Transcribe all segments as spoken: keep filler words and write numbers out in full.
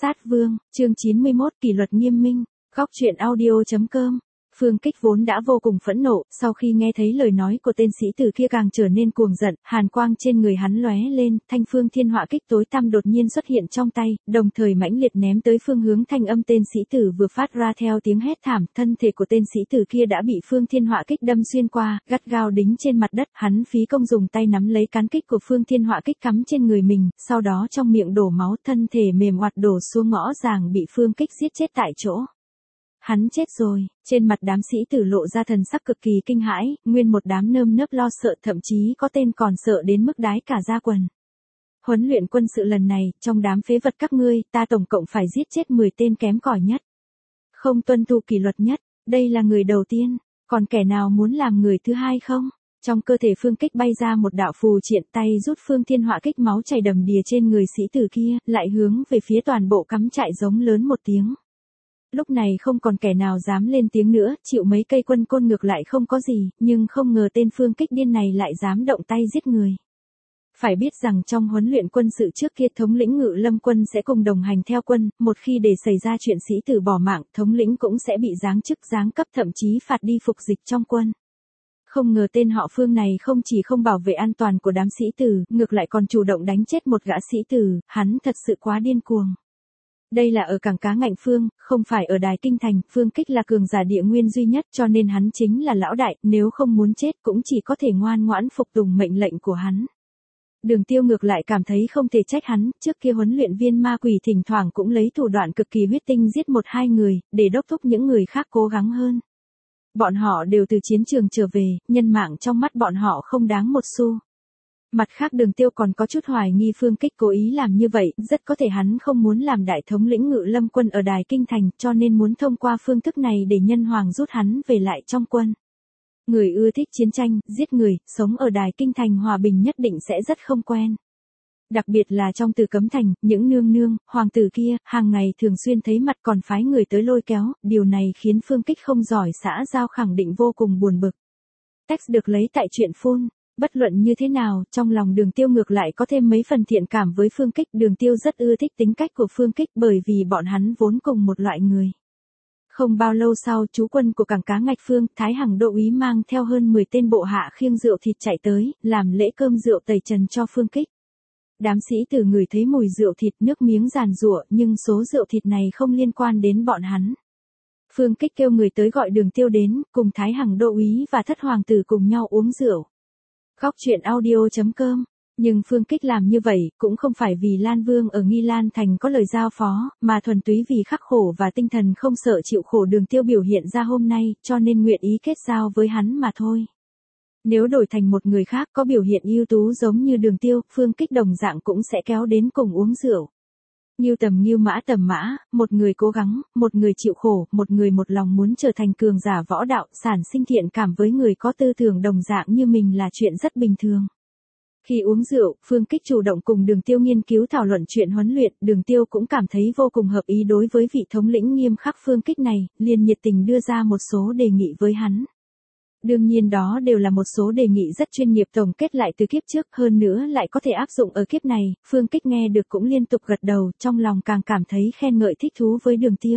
Sát Vương, chương chín mươi mốt, kỷ luật nghiêm minh. Góc truyện audio.com. Phương Kích vốn đã vô cùng phẫn nộ, sau khi nghe thấy lời nói của tên sĩ tử kia càng trở nên cuồng giận, hàn quang trên người hắn lóe lên, thanh phương thiên họa kích tối tăm đột nhiên xuất hiện trong tay, đồng thời mãnh liệt ném tới phương hướng thanh âm tên sĩ tử vừa phát ra theo tiếng hét thảm, thân thể của tên sĩ tử kia đã bị phương thiên họa kích đâm xuyên qua, gắt gao đính trên mặt đất, hắn phí công dùng tay nắm lấy cán kích của phương thiên họa kích cắm trên người mình, sau đó trong miệng đổ máu, thân thể mềm oặt đổ xuống ngõ ràng bị phương kích giết chết tại chỗ. Hắn chết rồi, trên mặt đám sĩ tử lộ ra thần sắc cực kỳ kinh hãi, nguyên một đám nơm nớp lo sợ, thậm chí có tên còn sợ đến mức đái cả da quần. Huấn luyện quân sự lần này, trong đám phế vật các ngươi, ta tổng cộng phải giết chết mười tên kém cỏi nhất. Không tuân thủ kỷ luật nhất, đây là người đầu tiên, còn kẻ nào muốn làm người thứ hai không? Trong cơ thể Phương Kích bay ra một đạo phù triện, tay rút phương thiên họa kích, máu chảy đầm đìa trên người sĩ tử kia, lại hướng về phía toàn bộ cắm trại giống lớn một tiếng. Lúc này không còn kẻ nào dám lên tiếng nữa, chịu mấy cây quân côn ngược lại không có gì, nhưng không ngờ tên Phương Kích điên này lại dám động tay giết người. Phải biết rằng trong huấn luyện quân sự trước kia thống lĩnh Ngự Lâm quân sẽ cùng đồng hành theo quân, một khi để xảy ra chuyện sĩ tử bỏ mạng, thống lĩnh cũng sẽ bị giáng chức giáng cấp, thậm chí phạt đi phục dịch trong quân. Không ngờ tên họ Phương này không chỉ không bảo vệ an toàn của đám sĩ tử, ngược lại còn chủ động đánh chết một gã sĩ tử, hắn thật sự quá điên cuồng. Đây là ở cảng cá Ngạnh Phương, không phải ở Đài Kinh Thành, Phương Kích là cường giả địa nguyên duy nhất cho nên hắn chính là lão đại, nếu không muốn chết cũng chỉ có thể ngoan ngoãn phục tùng mệnh lệnh của hắn. Đường Tiêu ngược lại cảm thấy không thể trách hắn, trước kia huấn luyện viên ma quỷ thỉnh thoảng cũng lấy thủ đoạn cực kỳ huyết tinh giết một hai người, để đốc thúc những người khác cố gắng hơn. Bọn họ đều từ chiến trường trở về, nhân mạng trong mắt bọn họ không đáng một xu. Mặt khác Đường Tiêu còn có chút hoài nghi Phương Kích cố ý làm như vậy, rất có thể hắn không muốn làm đại thống lĩnh Ngự Lâm quân ở Đài Kinh Thành, cho nên muốn thông qua phương thức này để nhân hoàng rút hắn về lại trong quân. Người ưa thích chiến tranh, giết người, sống ở Đài Kinh Thành hòa bình nhất định sẽ rất không quen. Đặc biệt là trong Tử Cấm Thành, những nương nương, hoàng tử kia, hàng ngày thường xuyên thấy mặt còn phái người tới lôi kéo, điều này khiến Phương Kích không giỏi xã giao khẳng định vô cùng buồn bực. Text được lấy tại truyện phun. Bất luận như thế nào, trong lòng Đường Tiêu ngược lại có thêm mấy phần thiện cảm với Phương Kích. Đường Tiêu rất ưa thích tính cách của Phương Kích bởi vì bọn hắn vốn cùng một loại người. Không bao lâu sau, trú quân của cảng cá Ngạch Phương, Thái Hằng Đô úy mang theo hơn mười tên bộ hạ khiêng rượu thịt chạy tới, làm lễ cơm rượu tẩy trần cho Phương Kích. Đám sĩ tử ngửi thấy mùi rượu thịt, nước miếng giàn giụa, nhưng số rượu thịt này không liên quan đến bọn hắn. Phương Kích kêu người tới gọi Đường Tiêu đến, cùng Thái Hằng Đô úy và thất hoàng tử cùng nhau uống rượu. Góc truyện audio.com. Nhưng Phương Kích làm như vậy, cũng không phải vì Lan Vương ở Nghi Lan Thành có lời giao phó, mà thuần túy vì khắc khổ và tinh thần không sợ chịu khổ Đường Tiêu biểu hiện ra hôm nay, cho nên nguyện ý kết giao với hắn mà thôi. Nếu đổi thành một người khác có biểu hiện ưu tú giống như Đường Tiêu, Phương Kích đồng dạng cũng sẽ kéo đến cùng uống rượu. Ngưu tầm ngưu mã tầm mã, một người cố gắng, một người chịu khổ, một người một lòng muốn trở thành cường giả võ đạo, sản sinh thiện cảm với người có tư tưởng đồng dạng như mình là chuyện rất bình thường. Khi uống rượu, Phương Kích chủ động cùng Đường Tiêu nghiên cứu thảo luận chuyện huấn luyện, Đường Tiêu cũng cảm thấy vô cùng hợp ý đối với vị thống lĩnh nghiêm khắc Phương Kích này, liền nhiệt tình đưa ra một số đề nghị với hắn. Đương nhiên đó đều là một số đề nghị rất chuyên nghiệp tổng kết lại từ kiếp trước, hơn nữa lại có thể áp dụng ở kiếp này, Phương Kích nghe được cũng liên tục gật đầu, trong lòng càng cảm thấy khen ngợi thích thú với Đường Tiêu.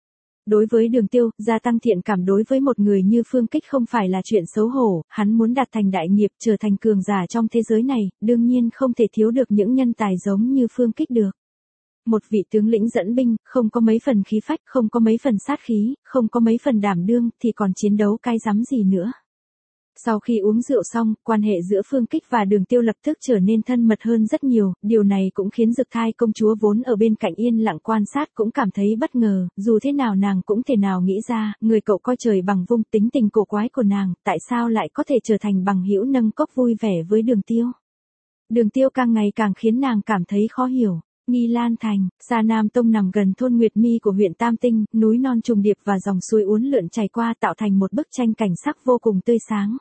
Đối với Đường Tiêu, gia tăng thiện cảm đối với một người như Phương Kích không phải là chuyện xấu hổ, hắn muốn đạt thành đại nghiệp, trở thành cường giả trong thế giới này, đương nhiên không thể thiếu được những nhân tài giống như Phương Kích được. Một vị tướng lĩnh dẫn binh, không có mấy phần khí phách, không có mấy phần sát khí, không có mấy phần đảm đương, thì còn chiến đấu cái rắm gì nữa. Sau khi uống rượu xong, quan hệ giữa Phương Kích và Đường Tiêu lập tức trở nên thân mật hơn rất nhiều, điều này cũng khiến Dực Thai công chúa vốn ở bên cạnh yên lặng quan sát cũng cảm thấy bất ngờ, dù thế nào nàng cũng thể nào nghĩ ra, người cậu coi trời bằng vung, tính tình cổ quái của nàng, tại sao lại có thể trở thành bằng hữu nâng cốc vui vẻ với Đường Tiêu. Đường Tiêu càng ngày càng khiến nàng cảm thấy khó hiểu. Nghi Lan Thành, Sa Nam Tông nằm gần thôn Nguyệt Mi của huyện Tam Tinh, núi non trùng điệp và dòng suối uốn lượn chảy qua tạo thành một bức tranh cảnh sắc vô cùng tươi sáng.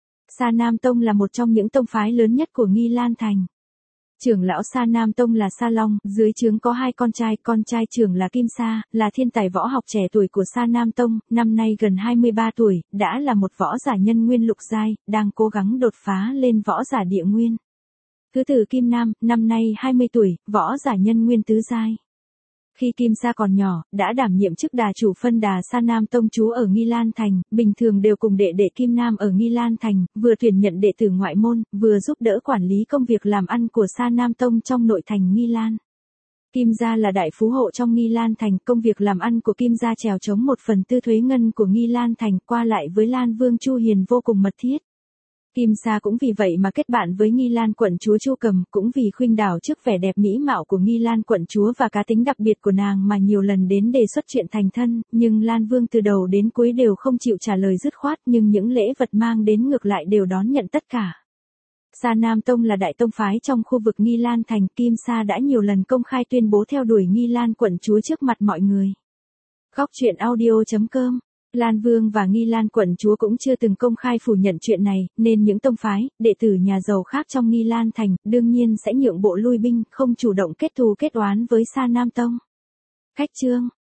Sa Nam Tông là một trong những tông phái lớn nhất của Nghi Lan Thành. Trưởng lão Sa Nam Tông là Sa Long, dưới trướng có hai con trai, con trai trưởng là Kim Sa, là thiên tài võ học trẻ tuổi của Sa Nam Tông, năm nay gần hai mươi ba tuổi, đã là một võ giả nhân nguyên lục giai, đang cố gắng đột phá lên võ giả địa nguyên. Thứ tử Kim Nam, năm nay hai mươi tuổi, võ giả nhân nguyên tứ giai. Khi Kim Sa còn nhỏ, đã đảm nhiệm chức đà chủ phân đà Sa Nam Tông trú ở Nghi Lan Thành, bình thường đều cùng đệ đệ Kim Nam ở Nghi Lan Thành, vừa tuyển nhận đệ tử ngoại môn, vừa giúp đỡ quản lý công việc làm ăn của Sa Nam Tông trong nội thành Nghi Lan. Kim gia là đại phú hộ trong Nghi Lan Thành, công việc làm ăn của Kim gia trèo chống một phần tư thuế ngân của Nghi Lan Thành, qua lại với Lan Vương Chu Hiền vô cùng mật thiết. Kim Sa cũng vì vậy mà kết bạn với Nghi Lan quận chúa Chu Cầm, cũng vì khuynh đảo trước vẻ đẹp mỹ mạo của Nghi Lan quận chúa và cá tính đặc biệt của nàng mà nhiều lần đến đề xuất chuyện thành thân, nhưng Lan Vương từ đầu đến cuối đều không chịu trả lời dứt khoát, nhưng những lễ vật mang đến ngược lại đều đón nhận tất cả. Sa Nam Tông là đại tông phái trong khu vực Nghi Lan Thành, Kim Sa đã nhiều lần công khai tuyên bố theo đuổi Nghi Lan quận chúa trước mặt mọi người. Góc truyện audio chấm com. Lan Vương và Nghi Lan quận chúa cũng chưa từng công khai phủ nhận chuyện này, nên những tông phái, đệ tử nhà giàu khác trong Nghi Lan Thành, đương nhiên sẽ nhượng bộ lui binh, không chủ động kết thù kết oán với Sa Nam Tông. Khách chương.